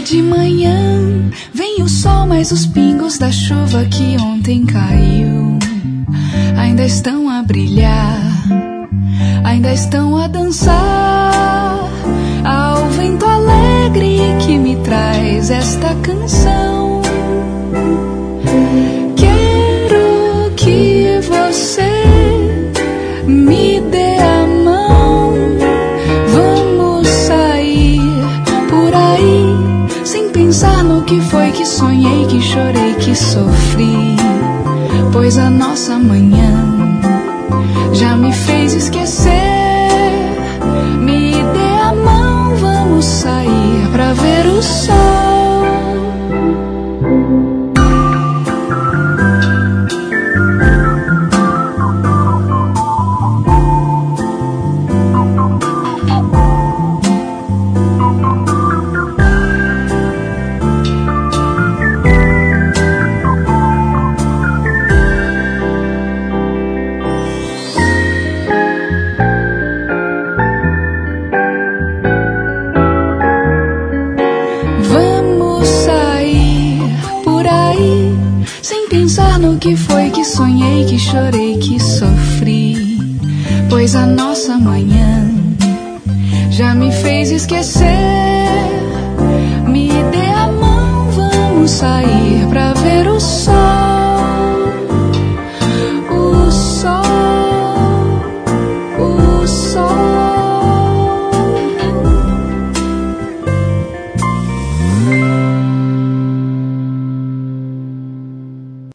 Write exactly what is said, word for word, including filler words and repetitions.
de manhã vem o sol, mas os pingos da chuva que ontem caiu ainda estão a brilhar, ainda estão a dançar ao vento alegre que me traz esta canção. Quero que você me dê a mão, vamos sair por aí, sem pensar no que foi que sonhei, que chorei, que sofri, pois a nossa manhã já me fez esquecer. Me dê a mão, vamos sair pra ver o sol. No que foi que sonhei, que chorei, que sofri, pois a nossa manhã já me fez esquecer. Me dê a mão, vamos sair pra ver o sol.